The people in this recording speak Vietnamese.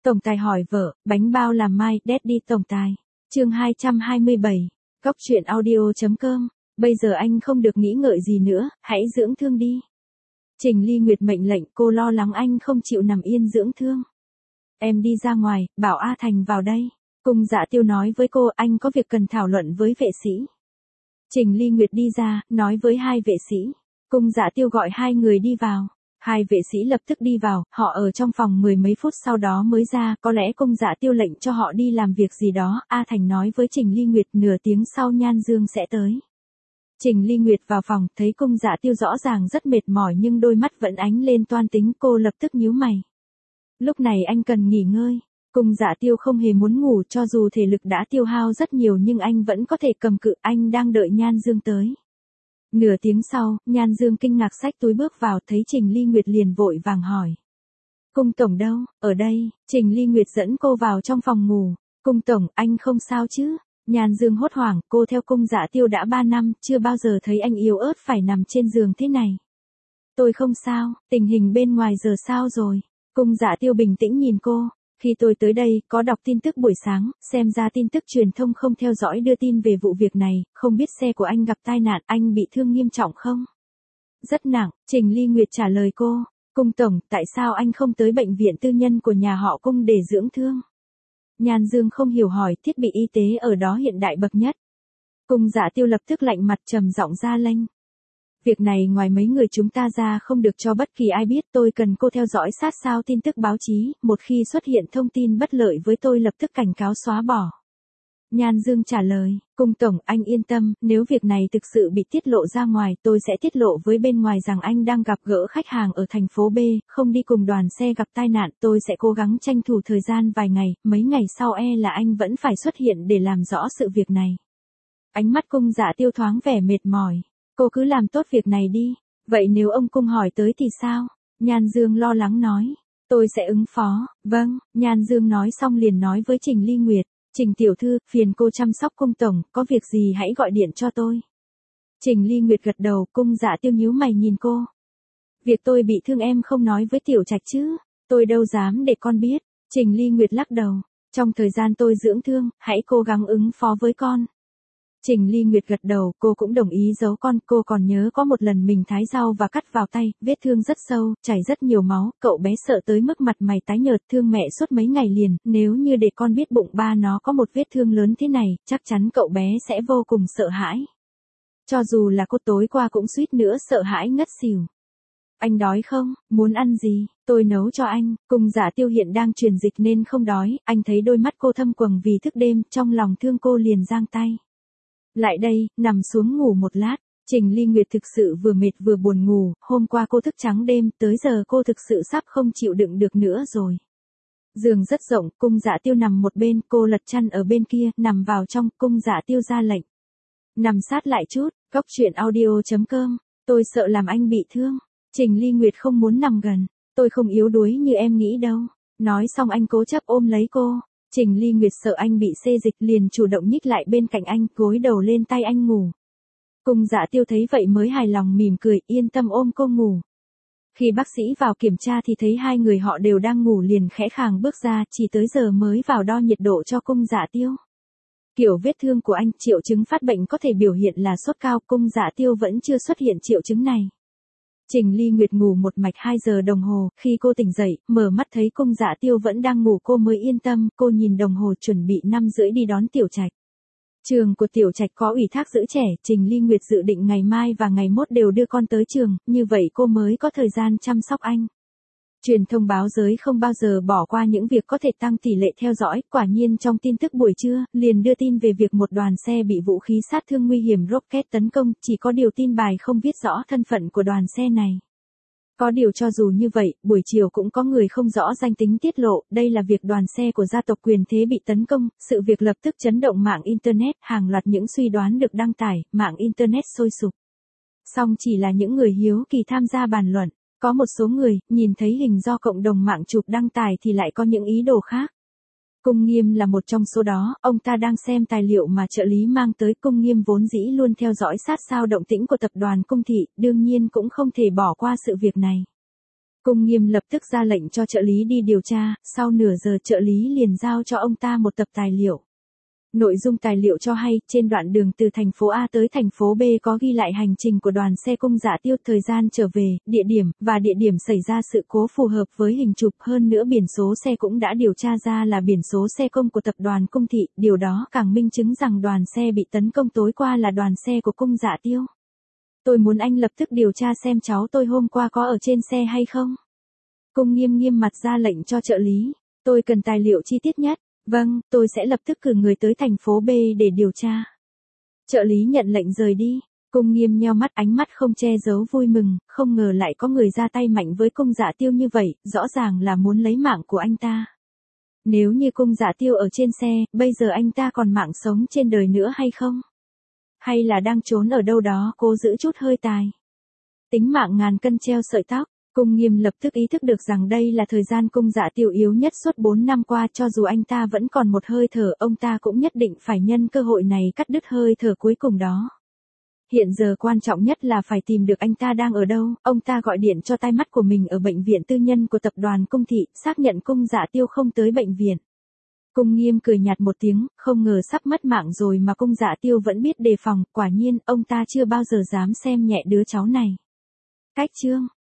Tổng tài hỏi vợ, bánh bao làm mai, Daddy tổng tài. Chương 227. Góc truyện audio.com. Bây giờ anh không được nghĩ ngợi gì nữa, hãy dưỡng thương đi. Trình Ly Nguyệt mệnh lệnh, cô lo lắng anh không chịu nằm yên dưỡng thương. Em đi ra ngoài, bảo A Thành vào đây. Cung Dạ Tiêu nói với cô, anh có việc cần thảo luận với vệ sĩ. Trình Ly Nguyệt đi ra, nói với hai vệ sĩ. Cung Dạ Tiêu gọi hai người đi vào. Hai vệ sĩ lập tức đi vào, họ ở trong phòng mười mấy phút sau đó mới ra, có lẽ Cung Dạ Tiêu lệnh cho họ đi làm việc gì đó. A Thành nói với Trình Ly Nguyệt, nửa tiếng sau Nhan Dương sẽ tới. Trình Ly Nguyệt vào phòng, thấy Cung Dạ Tiêu rõ ràng rất mệt mỏi nhưng đôi mắt vẫn ánh lên toan tính, cô lập tức nhíu mày. Lúc này anh cần nghỉ ngơi. Cung Dạ Tiêu không hề muốn ngủ, cho dù thể lực đã tiêu hao rất nhiều nhưng anh vẫn có thể cầm cự, anh đang đợi Nhan Dương tới. Nửa tiếng sau, Nhan Dương kinh ngạc xách túi bước vào, thấy Trình Ly Nguyệt liền vội vàng hỏi. Cung tổng đâu? Ở đây. Trình Ly Nguyệt dẫn cô vào trong phòng ngủ. Cung tổng, anh không sao chứ? Nhan Dương hốt hoảng, cô theo Cung Dạ Tiêu đã 3 năm, chưa bao giờ thấy anh yếu ớt phải nằm trên giường thế này. Tôi không sao, tình hình bên ngoài giờ sao rồi? Cung Dạ Tiêu bình tĩnh nhìn cô. Khi tôi tới đây, có đọc tin tức buổi sáng, xem ra tin tức truyền thông không theo dõi đưa tin về vụ việc này, không biết xe của anh gặp tai nạn, anh bị thương nghiêm trọng không? Rất nặng, Trình Ly Nguyệt trả lời cô. Cung tổng, tại sao anh không tới bệnh viện tư nhân của nhà họ Cung để dưỡng thương? Nhan Dương không hiểu hỏi, thiết bị y tế ở đó hiện đại bậc nhất. Cung Dạ Tiêu lập tức lạnh mặt trầm giọng ra lệnh. Việc này ngoài mấy người chúng ta ra không được cho bất kỳ ai biết, tôi cần cô theo dõi sát sao tin tức báo chí, một khi xuất hiện thông tin bất lợi với tôi lập tức cảnh cáo xóa bỏ. Nhan Dương trả lời, Cung tổng, anh yên tâm, nếu việc này thực sự bị tiết lộ ra ngoài, tôi sẽ tiết lộ với bên ngoài rằng anh đang gặp gỡ khách hàng ở thành phố B, không đi cùng đoàn xe gặp tai nạn, tôi sẽ cố gắng tranh thủ thời gian vài ngày, mấy ngày sau là anh vẫn phải xuất hiện để làm rõ sự việc này. Ánh mắt Cung Dạ Tiêu thoáng vẻ mệt mỏi. Cô cứ làm tốt việc này đi. Vậy nếu ông Cung hỏi tới thì sao? Nhan Dương lo lắng nói. Tôi sẽ ứng phó. Vâng, Nhan Dương nói xong liền nói với Trình Ly Nguyệt. Trình tiểu thư, phiền cô chăm sóc Cung tổng, có việc gì hãy gọi điện cho tôi. Trình Ly Nguyệt gật đầu, Cung Dạ Tiêu nhíu mày nhìn cô. Việc tôi bị thương em không nói với Tiểu Trạch chứ? Tôi đâu dám để con biết. Trình Ly Nguyệt lắc đầu. Trong thời gian tôi dưỡng thương, hãy cố gắng ứng phó với con. Trình Ly Nguyệt gật đầu, cô cũng đồng ý giấu con, cô còn nhớ có một lần mình thái rau và cắt vào tay, vết thương rất sâu, chảy rất nhiều máu, cậu bé sợ tới mức mặt mày tái nhợt, thương mẹ suốt mấy ngày liền, nếu như để con biết bụng ba nó có một vết thương lớn thế này, chắc chắn cậu bé sẽ vô cùng sợ hãi. Cho dù là cô tối qua cũng suýt nữa sợ hãi ngất xỉu. Anh đói không? Muốn ăn gì? Tôi nấu cho anh. Cung Dạ Tiêu hiện đang truyền dịch nên không đói, anh thấy đôi mắt cô thâm quầng vì thức đêm, trong lòng thương cô liền giang tay. Lại đây, nằm xuống ngủ một lát. Trình Ly Nguyệt thực sự vừa mệt vừa buồn ngủ, hôm qua cô thức trắng đêm, tới giờ cô thực sự sắp không chịu đựng được nữa rồi. Giường rất rộng, Cung Dạ Tiêu nằm một bên, cô lật chăn ở bên kia, nằm vào trong, Cung Dạ Tiêu ra lệnh. Nằm sát lại chút, góc truyện audio.com, tôi sợ làm anh bị thương. Trình Ly Nguyệt không muốn nằm gần, tôi không yếu đuối như em nghĩ đâu. Nói xong anh cố chấp ôm lấy cô. Trình Ly Nguyệt sợ anh bị xê dịch liền chủ động nhích lại bên cạnh anh, gối đầu lên tay anh ngủ. Cung Dạ Tiêu thấy vậy mới hài lòng mỉm cười, yên tâm ôm cô ngủ. Khi bác sĩ vào kiểm tra thì thấy hai người họ đều đang ngủ liền khẽ khàng bước ra, chỉ tới giờ mới vào đo nhiệt độ cho Cung Dạ Tiêu. Kiểu vết thương của anh, triệu chứng phát bệnh có thể biểu hiện là sốt cao, Cung Dạ Tiêu vẫn chưa xuất hiện triệu chứng này. Trình Ly Nguyệt ngủ một mạch 2 giờ đồng hồ, khi cô tỉnh dậy, mở mắt thấy Cung Dạ Tiêu vẫn đang ngủ cô mới yên tâm, cô nhìn đồng hồ chuẩn bị 5:30 đi đón Tiểu Trạch. Trường của Tiểu Trạch có ủy thác giữ trẻ, Trình Ly Nguyệt dự định ngày mai và ngày mốt đều đưa con tới trường, như vậy cô mới có thời gian chăm sóc anh. Truyền thông báo giới không bao giờ bỏ qua những việc có thể tăng tỷ lệ theo dõi, quả nhiên trong tin tức buổi trưa, liền đưa tin về việc một đoàn xe bị vũ khí sát thương nguy hiểm rocket tấn công, chỉ có điều tin bài không viết rõ thân phận của đoàn xe này. Có điều cho dù như vậy, buổi chiều cũng có người không rõ danh tính tiết lộ, đây là việc đoàn xe của gia tộc quyền thế bị tấn công, sự việc lập tức chấn động mạng Internet, hàng loạt những suy đoán được đăng tải, mạng Internet sôi sục. Song chỉ là những người hiếu kỳ tham gia bàn luận. Có một số người, nhìn thấy hình do cộng đồng mạng chụp đăng tải thì lại có những ý đồ khác. Cung Nghiêm là một trong số đó, ông ta đang xem tài liệu mà trợ lý mang tới. Cung Nghiêm vốn dĩ luôn theo dõi sát sao động tĩnh của tập đoàn Cung Thị, đương nhiên cũng không thể bỏ qua sự việc này. Cung Nghiêm lập tức ra lệnh cho trợ lý đi điều tra, sau nửa giờ trợ lý liền giao cho ông ta một tập tài liệu. Nội dung tài liệu cho hay, trên đoạn đường từ thành phố A tới thành phố B có ghi lại hành trình của đoàn xe Cung Dạ Tiêu, thời gian trở về, địa điểm xảy ra sự cố phù hợp với hình chụp, hơn nữa biển số xe cũng đã điều tra ra là biển số xe công của tập đoàn Cung Thị, điều đó càng minh chứng rằng đoàn xe bị tấn công tối qua là đoàn xe của Cung Dạ Tiêu. Tôi muốn anh lập tức điều tra xem cháu tôi hôm qua có ở trên xe hay không. Cung Nghiêm nghiêm mặt ra lệnh cho trợ lý. Tôi cần tài liệu chi tiết nhất. Vâng, tôi sẽ lập tức cử người tới thành phố B để điều tra. Trợ lý nhận lệnh rời đi. Cung Nghiêm nheo mắt, ánh mắt không che giấu vui mừng, không ngờ lại có người ra tay mạnh với Cung Dạ Tiêu như vậy, rõ ràng là muốn lấy mạng của anh ta. Nếu như Cung Dạ Tiêu ở trên xe, bây giờ anh ta còn mạng sống trên đời nữa hay không? Hay là đang trốn ở đâu đó cố giữ chút hơi tài? Tính mạng ngàn cân treo sợi tóc. Cung Nghiêm lập tức ý thức được rằng đây là thời gian Cung Dạ Tiêu yếu nhất suốt 4 năm qua, cho dù anh ta vẫn còn một hơi thở, ông ta cũng nhất định phải nhân cơ hội này cắt đứt hơi thở cuối cùng đó. Hiện giờ quan trọng nhất là phải tìm được anh ta đang ở đâu, ông ta gọi điện cho tai mắt của mình ở bệnh viện tư nhân của tập đoàn Cung Thị, xác nhận Cung Dạ Tiêu không tới bệnh viện. Cung Nghiêm cười nhạt một tiếng, không ngờ sắp mất mạng rồi mà Cung Dạ Tiêu vẫn biết đề phòng, quả nhiên, ông ta chưa bao giờ dám xem nhẹ đứa cháu này. Cách chương